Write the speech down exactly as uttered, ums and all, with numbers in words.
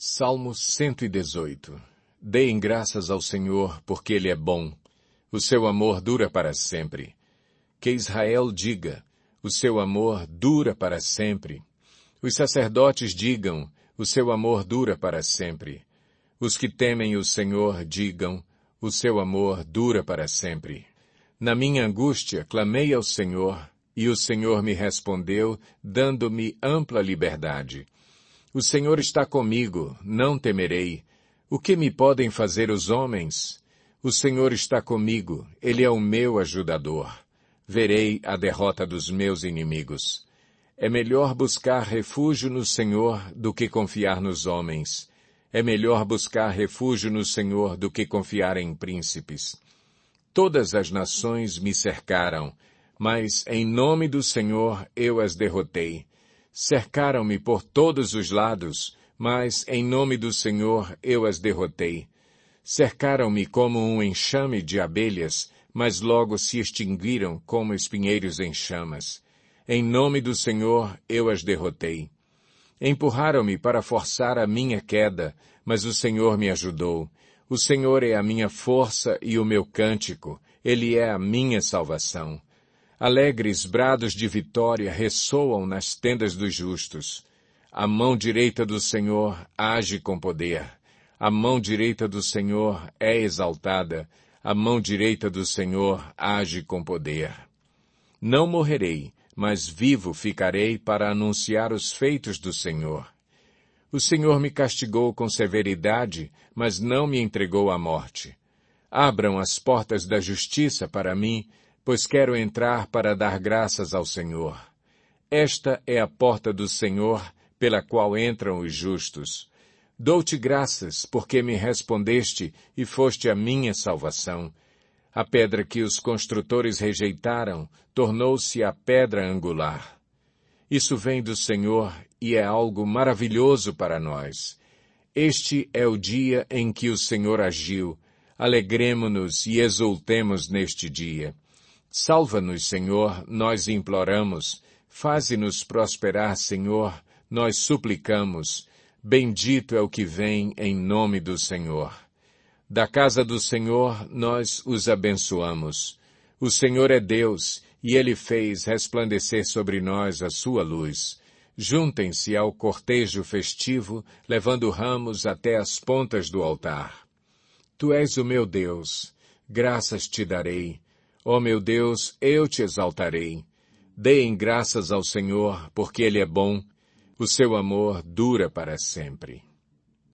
Salmo cento e dezoito. Deem graças ao Senhor, porque Ele é bom. O seu amor dura para sempre. Que Israel diga, o seu amor dura para sempre. Os sacerdotes digam, o seu amor dura para sempre. Os que temem o Senhor digam, o seu amor dura para sempre. Na minha angústia clamei ao Senhor, e o Senhor me respondeu, dando-me ampla liberdade. O Senhor está comigo, não temerei. O que me podem fazer os homens? O Senhor está comigo, Ele é o meu ajudador. Verei a derrota dos meus inimigos. É melhor buscar refúgio no Senhor do que confiar nos homens. É melhor buscar refúgio no Senhor do que confiar em príncipes. Todas as nações me cercaram, mas em nome do Senhor eu as derrotei. Cercaram-me por todos os lados, mas em nome do Senhor eu as derrotei. Cercaram-me como um enxame de abelhas, mas logo se extinguiram como espinheiros em chamas. Em nome do Senhor eu as derrotei. Empurraram-me para forçar a minha queda, mas o Senhor me ajudou. O Senhor é a minha força e o meu cântico, Ele é a minha salvação. Alegres brados de vitória ressoam nas tendas dos justos. A mão direita do Senhor age com poder. A mão direita do Senhor é exaltada. A mão direita do Senhor age com poder. Não morrerei, mas vivo ficarei para anunciar os feitos do Senhor. O Senhor me castigou com severidade, mas não me entregou à morte. Abram as portas da justiça para mim, pois quero entrar para dar graças ao Senhor. Esta é a porta do Senhor, pela qual entram os justos. Dou-te graças, porque me respondeste e foste a minha salvação. A pedra que os construtores rejeitaram tornou-se a pedra angular. Isso vem do Senhor e é algo maravilhoso para nós. Este é o dia em que o Senhor agiu. Alegremo-nos e exultemos neste dia. Salva-nos, Senhor, nós imploramos. Faze-nos prosperar, Senhor, nós suplicamos. Bendito é o que vem em nome do Senhor. Da casa do Senhor nós os abençoamos. O Senhor é Deus, e Ele fez resplandecer sobre nós a sua luz. Juntem-se ao cortejo festivo, levando ramos até as pontas do altar. Tu és o meu Deus, graças te darei. Ó meu Deus, eu te exaltarei. Deem graças ao Senhor, porque Ele é bom. O seu amor dura para sempre.